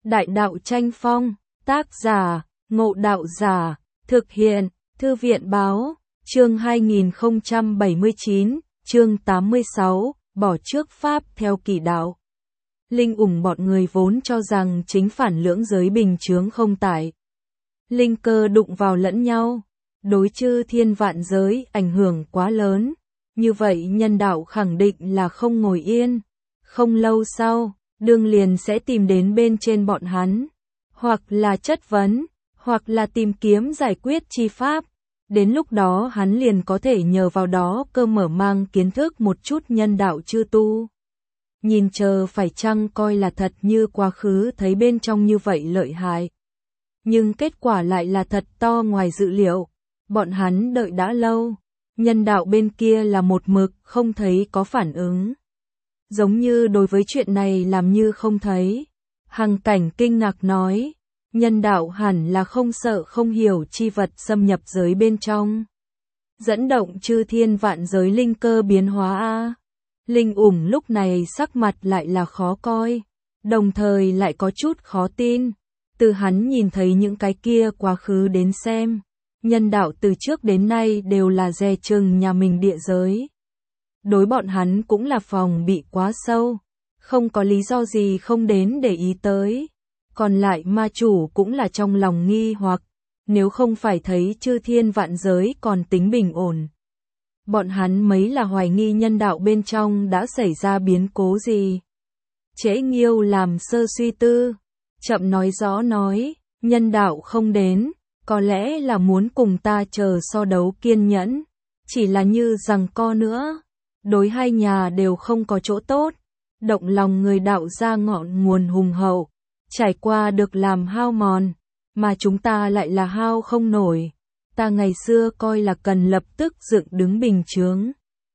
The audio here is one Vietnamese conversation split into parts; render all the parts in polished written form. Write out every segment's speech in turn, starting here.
Đại đạo tranh phong, tác giả, Ngộ Đạo Giả, thực hiện, Thư viện báo, chương 2079, chương 86, bỏ trước Pháp theo kỳ đạo. Linh ủng bọn người vốn cho rằng chính phản lưỡng giới bình chướng không tại. Linh cơ đụng vào lẫn nhau, đối chư thiên vạn giới ảnh hưởng quá lớn, như vậy nhân đạo khẳng định là không ngồi yên. Không lâu sau, đương liền sẽ tìm đến bên trên bọn hắn, hoặc là chất vấn, hoặc là tìm kiếm giải quyết chi pháp. Đến lúc đó hắn liền có thể nhờ vào đó cơ mở mang kiến thức một chút nhân đạo chư tu. Nhìn chờ phải chăng coi là thật như quá khứ thấy bên trong như vậy lợi hại. Nhưng kết quả lại là thật to ngoài dự liệu. Bọn hắn đợi đã lâu, nhân đạo bên kia là một mực không thấy có phản ứng. Giống như đối với chuyện này làm như không thấy. Hằng Cảnh kinh ngạc nói, nhân đạo hẳn là không sợ không hiểu chi vật xâm nhập giới bên trong. Dẫn động chư thiên vạn giới linh cơ biến hóa a. Linh ủng lúc này sắc mặt lại là khó coi, đồng thời lại có chút khó tin. Từ hắn nhìn thấy những cái kia quá khứ đến xem, nhân đạo từ trước đến nay đều là dè chừng nhà mình địa giới. Đối bọn hắn cũng là phòng bị quá sâu, không có lý do gì không đến để ý tới. Còn lại ma chủ cũng là trong lòng nghi hoặc, nếu không phải thấy chư thiên vạn giới còn tính bình ổn. Bọn hắn mấy là hoài nghi nhân đạo bên trong đã xảy ra biến cố gì. Trễ Nghiêu làm sơ suy tư, chậm nói rõ nói, nhân đạo không đến, có lẽ là muốn cùng ta chờ so đấu kiên nhẫn, chỉ là như giằng co nữa, đối hai nhà đều không có chỗ tốt, động lòng người đạo ra ngọn nguồn hùng hậu, trải qua được làm hao mòn, mà chúng ta lại là hao không nổi. Ta ngày xưa coi là cần lập tức dựng đứng bình chướng,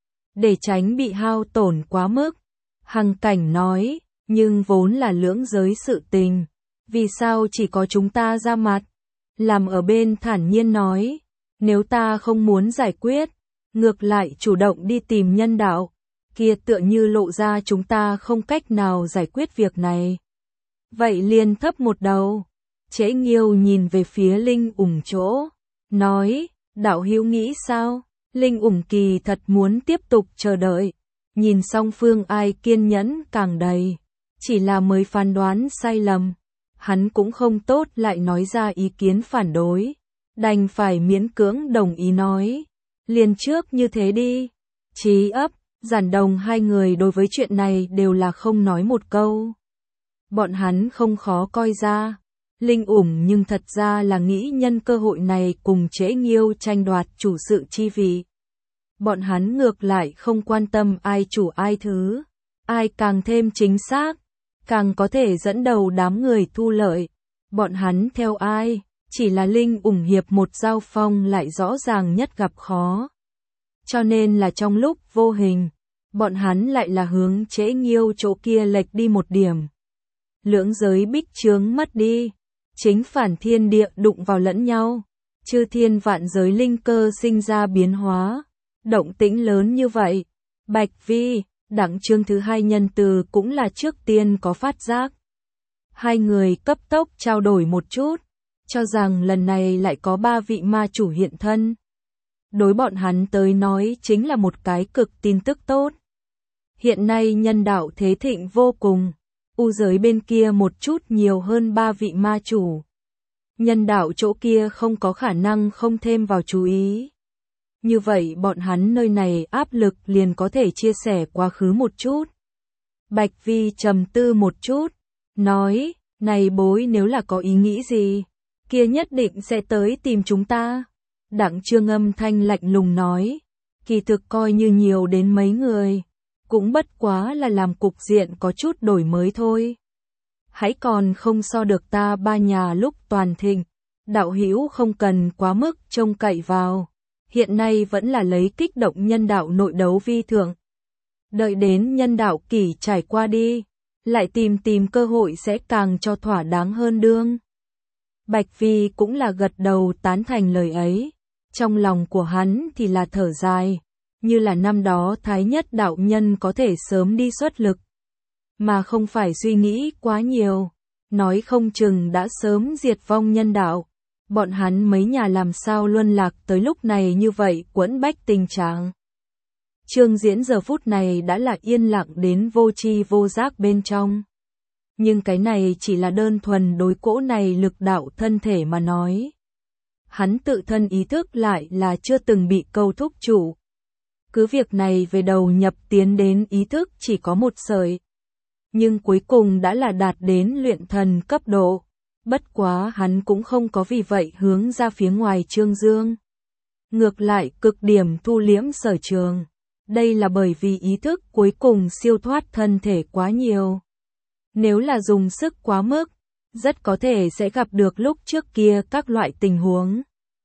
để tránh bị hao tổn quá mức. Hằng Cảnh nói, nhưng vốn là lưỡng giới sự tình, vì sao chỉ có chúng ta ra mặt? Làm ở bên thản nhiên nói, nếu ta không muốn giải quyết, ngược lại chủ động đi tìm nhân đạo, kia tựa như lộ ra chúng ta không cách nào giải quyết việc này. Vậy liền thấp một đầu. Trễ Nghiêu nhìn về phía Linh ủng chỗ, nói, đạo hữu nghĩ sao? Linh ủng kỳ thật muốn tiếp tục chờ đợi, nhìn song phương ai kiên nhẫn càng đầy, chỉ là mới phán đoán sai lầm. Hắn cũng không tốt lại nói ra ý kiến phản đối, đành phải miễn cưỡng đồng ý nói, liền trước như thế đi. Trí ấp, Giản Đồng hai người đối với chuyện này đều là không nói một câu. Bọn hắn không khó coi ra, Linh ủng nhưng thật ra là nghĩ nhân cơ hội này cùng Trễ Nghiêu tranh đoạt chủ sự chi vị. Bọn hắn ngược lại không quan tâm ai chủ ai thứ, ai càng thêm chính xác, càng có thể dẫn đầu đám người thu lợi. Bọn hắn theo ai, chỉ là Linh ủng hiệp một giao phong lại rõ ràng nhất gặp khó. Cho nên là trong lúc vô hình, bọn hắn lại là hướng Trễ Nghiêu chỗ kia lệch đi một điểm. Lưỡng giới bích chướng mất đi, chính phản thiên địa đụng vào lẫn nhau, chư thiên vạn giới linh cơ sinh ra biến hóa, động tĩnh lớn như vậy. Bạch Vi, đặng chương thứ hai nhân từ cũng là trước tiên có phát giác. Hai người cấp tốc trao đổi một chút, cho rằng lần này lại có ba vị ma chủ hiện thân. Đối bọn hắn tới nói chính là một cái cực tin tức tốt. Hiện nay nhân đạo thế thịnh vô cùng, u giới bên kia một chút nhiều hơn ba vị ma chủ. Nhân đạo chỗ kia không có khả năng không thêm vào chú ý. Như vậy bọn hắn nơi này áp lực liền có thể chia sẻ quá khứ một chút. Bạch Vi trầm tư một chút, nói, này bối nếu là có ý nghĩ gì, kia nhất định sẽ tới tìm chúng ta. Đặng Chương âm thanh lạnh lùng nói, kỳ thực coi như nhiều đến mấy người, cũng bất quá là làm cục diện có chút đổi mới thôi. Hãy còn không so được ta ba nhà lúc toàn thịnh, đạo hữu không cần quá mức trông cậy vào. Hiện nay vẫn là lấy kích động nhân đạo nội đấu vi thượng. Đợi đến nhân đạo kỳ trải qua đi, lại tìm cơ hội sẽ càng cho thỏa đáng hơn đương. Bạch Vi cũng là gật đầu tán thành lời ấy, trong lòng của hắn thì là thở dài, như là năm đó Thái Nhất đạo nhân có thể sớm đi xuất lực, mà không phải suy nghĩ quá nhiều. nói không chừng đã sớm diệt vong nhân đạo. Bọn hắn mấy nhà làm sao luân lạc tới lúc này như vậy quẫn bách tình trạng. Trương Diễn giờ phút này đã là yên lặng đến vô tri vô giác bên trong. Nhưng cái này chỉ là đơn thuần đối cỗ này lực đạo thân thể mà nói. Hắn tự thân ý thức lại là chưa từng bị câu thúc chủ. Cứ việc này về đầu nhập tiến đến ý thức chỉ có một sợi. Nhưng cuối cùng đã là đạt đến luyện thần cấp độ. Bất quá hắn cũng không có vì vậy hướng ra phía ngoài Trương Dương. Ngược lại cực điểm thu liễm Sở Trường. Đây là bởi vì ý thức cuối cùng siêu thoát thân thể quá nhiều. Nếu là dùng sức quá mức, rất có thể sẽ gặp được lúc trước kia các loại tình huống.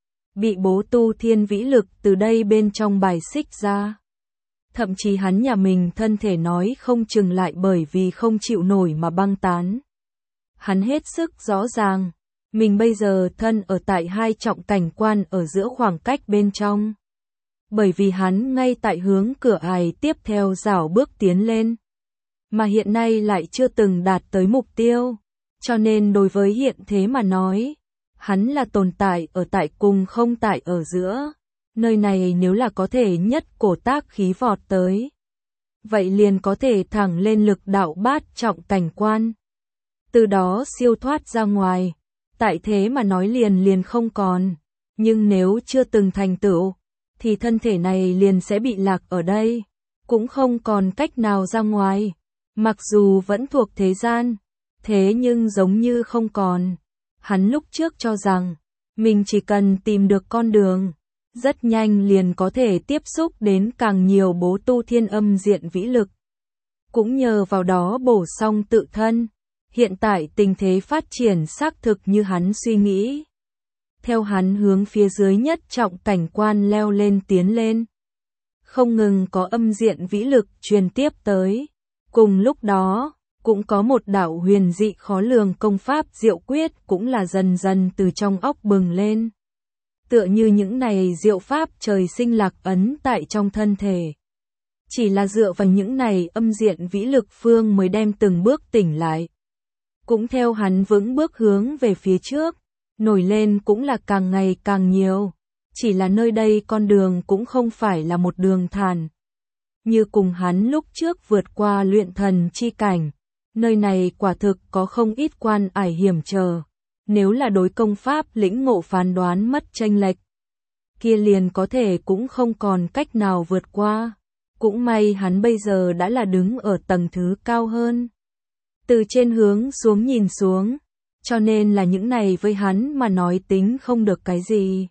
Bị bố tu thiên vĩ lực từ đây bên trong bài xích ra. Thậm chí hắn nhà mình thân thể nói không chừng lại bởi vì không chịu nổi mà băng tán. Hắn hết sức rõ ràng, mình bây giờ thân ở tại hai trọng cảnh quan ở giữa khoảng cách bên trong. Bởi vì hắn ngay tại hướng cửa ải tiếp theo rảo bước tiến lên. Mà hiện nay lại chưa từng đạt tới mục tiêu. Cho nên đối với hiện thế mà nói, hắn là tồn tại ở tại cùng không tại ở giữa. Nơi này nếu là có thể nhất cổ tác khí vọt tới. Vậy liền có thể thẳng lên lực đạo bát trọng cảnh quan. Từ đó siêu thoát ra ngoài. Tại thế mà nói liền không còn. Nhưng nếu chưa từng thành tựu, thì thân thể này liền sẽ bị lạc ở đây. Cũng không còn cách nào ra ngoài. Mặc dù vẫn thuộc thế gian, thế nhưng giống như không còn. Hắn lúc trước cho rằng, mình chỉ cần tìm được con đường, rất nhanh liền có thể tiếp xúc đến càng nhiều bố tu thiên âm diện vĩ lực. Cũng nhờ vào đó bổ song tự thân, hiện tại tình thế phát triển xác thực như hắn suy nghĩ. Theo hắn hướng phía dưới nhất trọng cảnh quan leo lên tiến lên. Không ngừng có âm diện vĩ lực truyền tiếp tới. Cùng lúc đó, cũng có một đạo huyền dị khó lường công pháp diệu quyết cũng là dần dần từ trong óc bừng lên. Tựa như những này diệu pháp trời sinh lạc ấn tại trong thân thể. Chỉ là dựa vào những này âm diện vĩ lực phương mới đem từng bước tỉnh lại. Cũng theo hắn vững bước hướng về phía trước, nổi lên cũng là càng ngày càng nhiều. Chỉ là nơi đây con đường cũng không phải là một đường thản. Như cùng hắn lúc trước vượt qua luyện thần chi cảnh, nơi này quả thực có không ít quan ải hiểm trở. Nếu là đối công pháp lĩnh ngộ phán đoán mất chênh lệch, kia liền có thể cũng không còn cách nào vượt qua. Cũng may hắn bây giờ đã là đứng ở tầng thứ cao hơn. Từ trên hướng xuống nhìn xuống, cho nên là những này với hắn mà nói tính không được cái gì.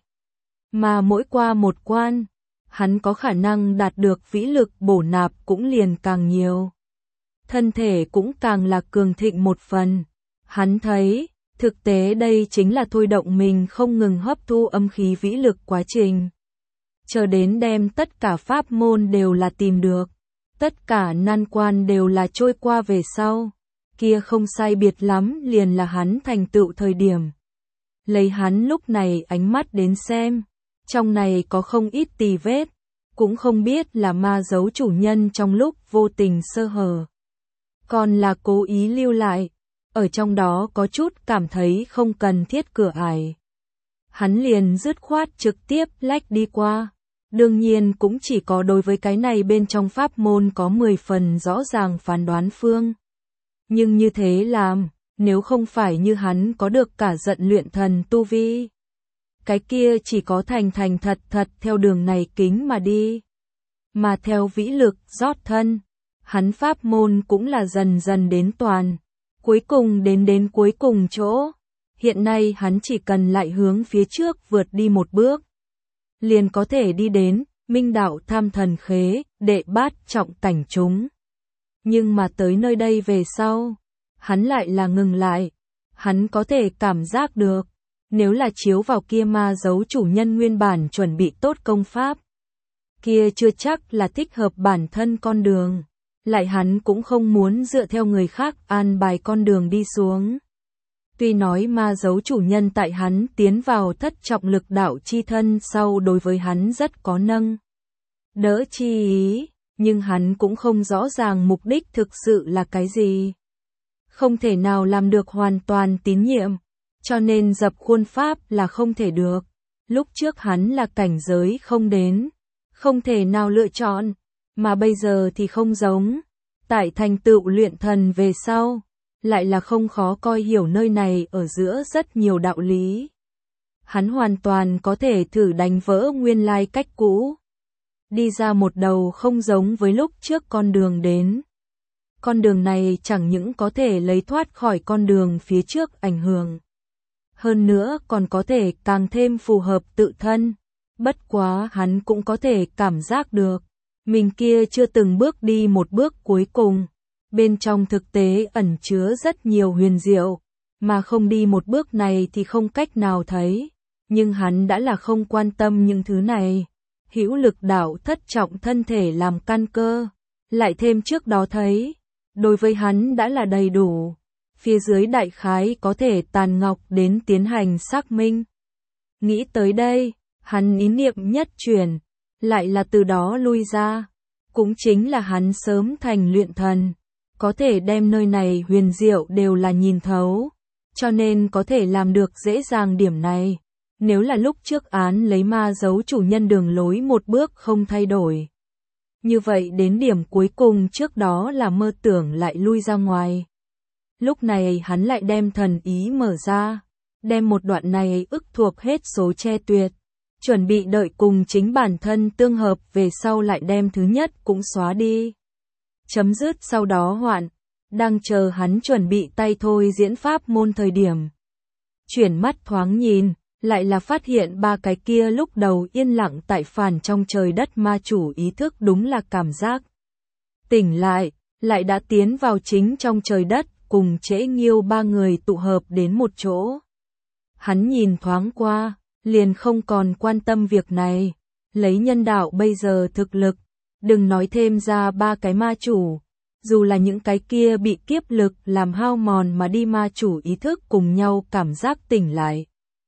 Mà mỗi qua một quan, hắn có khả năng đạt được vĩ lực bổ nạp cũng liền càng nhiều. Thân thể cũng càng là cường thịnh một phần. Hắn thấy, thực tế đây chính là thôi động mình không ngừng hấp thu âm khí vĩ lực quá trình. Chờ đến đem tất cả pháp môn đều là tìm được. Tất cả nan quan đều là trôi qua về sau. Kia không sai biệt lắm liền là hắn thành tựu thời điểm. Lấy hắn lúc này ánh mắt đến xem. Trong này có không ít tì vết. Cũng không biết là ma giấu chủ nhân trong lúc vô tình sơ hở. Còn là cố ý lưu lại. Ở trong đó có chút cảm thấy không cần thiết cửa ải. Hắn liền dứt khoát trực tiếp lách đi qua. Đương nhiên cũng chỉ có đối với cái này bên trong pháp môn có 10 phần rõ ràng phán đoán phương. Nhưng như thế làm, nếu không phải như hắn có được cả giận luyện thần tu vi. Cái kia chỉ có thành thật theo đường này kính mà đi. Mà theo vĩ lực rót thân, hắn pháp môn cũng là dần dần đến toàn. Cuối cùng đến cuối cùng chỗ. Hiện nay hắn chỉ cần lại hướng phía trước vượt đi một bước. Liền có thể đi đến Minh đạo tham thần khế, đệ bát trọng cảnh chúng. Nhưng mà tới nơi đây về sau, hắn lại là ngừng lại. Hắn có thể cảm giác được, nếu là chiếu vào kia ma giấu chủ nhân nguyên bản chuẩn bị tốt công pháp, kia chưa chắc là thích hợp bản thân con đường. Lại hắn cũng không muốn dựa theo người khác an bài con đường đi xuống. Tuy nói ma giấu chủ nhân tại hắn tiến vào thất trọng lực đạo chi thân sau đối với hắn rất có nâng đỡ chi ý, nhưng hắn cũng không rõ ràng mục đích thực sự là cái gì. không thể nào làm được hoàn toàn tín nhiệm, cho nên dập khuôn pháp là không thể được. Lúc trước hắn là cảnh giới không đến, không thể nào lựa chọn, mà bây giờ thì không giống. Tại thành tựu luyện thần về sau, lại là không khó coi hiểu nơi này ở giữa rất nhiều đạo lý. Hắn hoàn toàn có thể thử đánh vỡ nguyên lai cách cũ, đi ra một đầu không giống với lúc trước con đường đến. Con đường này chẳng những có thể lấy thoát khỏi con đường phía trước ảnh hưởng, hơn nữa còn có thể càng thêm phù hợp tự thân. Bất quá hắn cũng có thể cảm giác được, mình kia chưa từng bước đi một bước cuối cùng. Bên trong thực tế ẩn chứa rất nhiều huyền diệu, mà không đi một bước này thì không cách nào thấy. Nhưng hắn đã là không quan tâm những thứ này. Hữu lực đạo thất trọng thân thể làm căn cơ, lại thêm trước đó thấy, đối với hắn đã là đầy đủ. Phía dưới đại khái có thể tàn ngọc đến tiến hành xác minh. Nghĩ tới đây, hắn ý niệm nhất chuyển, lại là từ đó lui ra. Cũng chính là hắn sớm thành luyện thần, có thể đem nơi này huyền diệu đều là nhìn thấu, cho nên có thể làm được dễ dàng điểm này. Nếu là lúc trước án lấy ma giấu chủ nhân đường lối một bước không thay đổi, như vậy đến điểm cuối cùng trước đó là mơ tưởng lại lui ra ngoài. Lúc này hắn lại đem thần ý mở ra, đem một đoạn này ức thuộc hết số che tuyệt, chuẩn bị đợi cùng chính bản thân tương hợp về sau lại đem thứ nhất cũng xóa đi. Chấm dứt sau đó hoạn, đang chờ hắn chuẩn bị tay thôi diễn pháp môn thời điểm. Chuyển mắt thoáng nhìn, lại là phát hiện ba cái kia lúc đầu yên lặng tại phản trong trời đất ma chủ ý thức đúng là cảm giác. Tỉnh lại đã tiến vào chính trong trời đất, cùng Trễ Nghiêu ba người tụ hợp đến một chỗ. Hắn nhìn thoáng qua, liền không còn quan tâm việc này, lấy nhân đạo bây giờ thực lực, đừng nói thêm ra ba cái ma chủ, dù là những cái kia bị kiếp lực làm hao mòn mà đi ma chủ ý thức cùng nhau cảm giác tỉnh lại.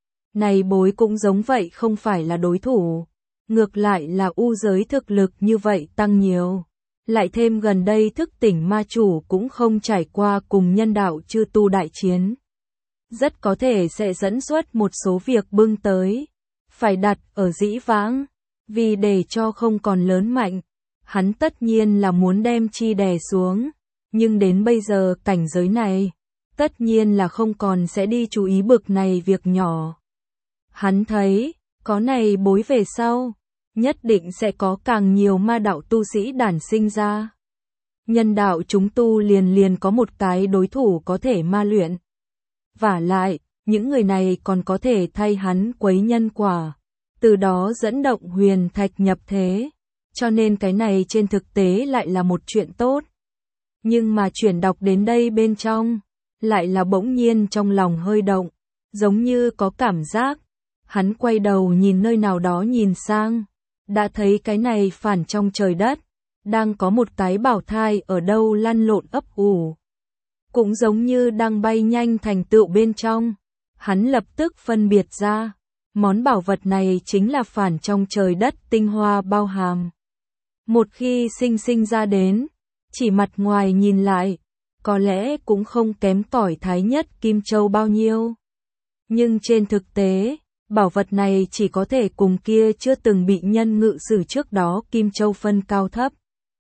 Này bối cũng giống vậy không phải là đối thủ, ngược lại là u giới thực lực như vậy tăng nhiều. Lại thêm gần đây thức tỉnh ma chủ cũng không trải qua cùng nhân đạo chư tu đại chiến. Rất có thể sẽ dẫn xuất một số việc bưng tới, phải đặt ở dĩ vãng, vì để cho không còn lớn mạnh, hắn tất nhiên là muốn đem chi đè xuống, nhưng đến bây giờ cảnh giới này, tất nhiên là không còn sẽ đi chú ý bực này việc nhỏ. Hắn thấy, có này bối về sau, nhất định sẽ có càng nhiều ma đạo tu sĩ đản sinh ra. Nhân đạo chúng tu liền có một cái đối thủ có thể ma luyện. Vả lại, những người này còn có thể thay hắn quấy nhân quả, từ đó dẫn động huyền thạch nhập thế, cho nên cái này trên thực tế lại là một chuyện tốt. Nhưng mà chuyển đọc đến đây bên trong, lại là bỗng nhiên trong lòng hơi động, giống như có cảm giác. Hắn quay đầu nhìn nơi nào đó nhìn sang, đã thấy cái này phản trong trời đất, đang có một cái bảo thai ở đâu lăn lộn ấp ủ. Cũng giống như đang bay nhanh thành tựu bên trong, hắn lập tức phân biệt ra, món bảo vật này chính là phản trong trời đất tinh hoa bao hàm. Một khi sinh ra đến, chỉ mặt ngoài nhìn lại, có lẽ cũng không kém cỏi thái nhất Kim Châu bao nhiêu. Nhưng trên thực tế, bảo vật này chỉ có thể cùng kia chưa từng bị nhân ngự sử trước đó Kim Châu phân cao thấp.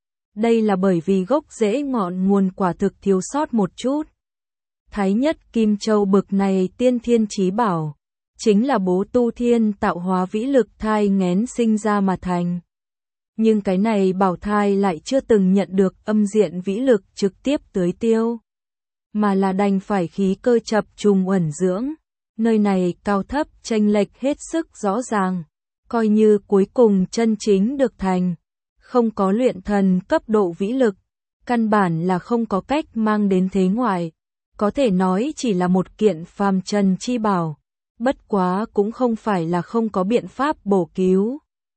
Đây là bởi vì gốc rễ ngọn nguồn quả thực thiếu sót một chút. Thái nhất Kim Châu bực này tiên thiên chí bảo, chính là bố tu thiên tạo hóa vĩ lực thai nghén sinh ra mà thành. Nhưng cái này bảo thai lại chưa từng nhận được âm diện vĩ lực trực tiếp tưới tiêu, mà là đành phải khí cơ chập trùng ẩn dưỡng. Nơi này cao thấp chênh lệch hết sức rõ ràng, coi như cuối cùng chân chính được thành, không có luyện thần cấp độ vĩ lực, căn bản là không có cách mang đến thế ngoại, có thể nói chỉ là một kiện phàm trần chi bảo, bất quá cũng không phải là không có biện pháp bổ cứu.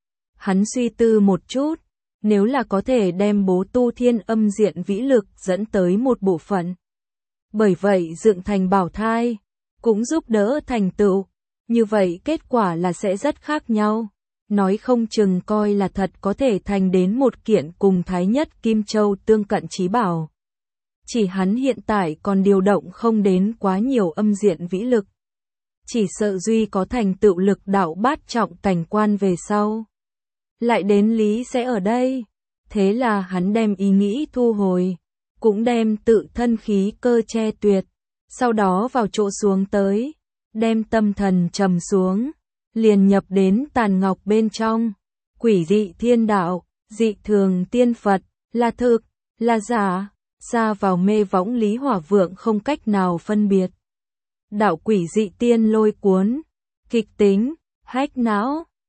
Hắn suy tư một chút, nếu là có thể đem bố tu thiên âm diện vĩ lực dẫn tới một bộ phận, bởi vậy dựng thành bảo thai, cũng giúp đỡ thành tựu, như vậy kết quả là sẽ rất khác nhau, nói không chừng coi là thật có thể thành đến một kiện cùng Thái nhất Kim Châu tương cận chí bảo. Chỉ hắn hiện tại còn điều động không đến quá nhiều âm diện vĩ lực. Chỉ sợ Duy có thành tựu lực đạo bát trọng cảnh quan về sau. Lại đến Lý sẽ ở đây. Thế là hắn đem ý nghĩ thu hồi. Cũng đem tự thân khí cơ che tuyệt. Sau đó vào chỗ xuống tới. Đem tâm thần trầm xuống. Liền nhập đến tàn ngọc bên trong. Quỷ dị thiên đạo, dị thường tiên Phật, là thực, là giả. Xa vào mê võng Lý Hỏa Vượng không cách nào phân biệt. Đạo quỷ dị tiên lôi cuốn, kịch tính, hách não,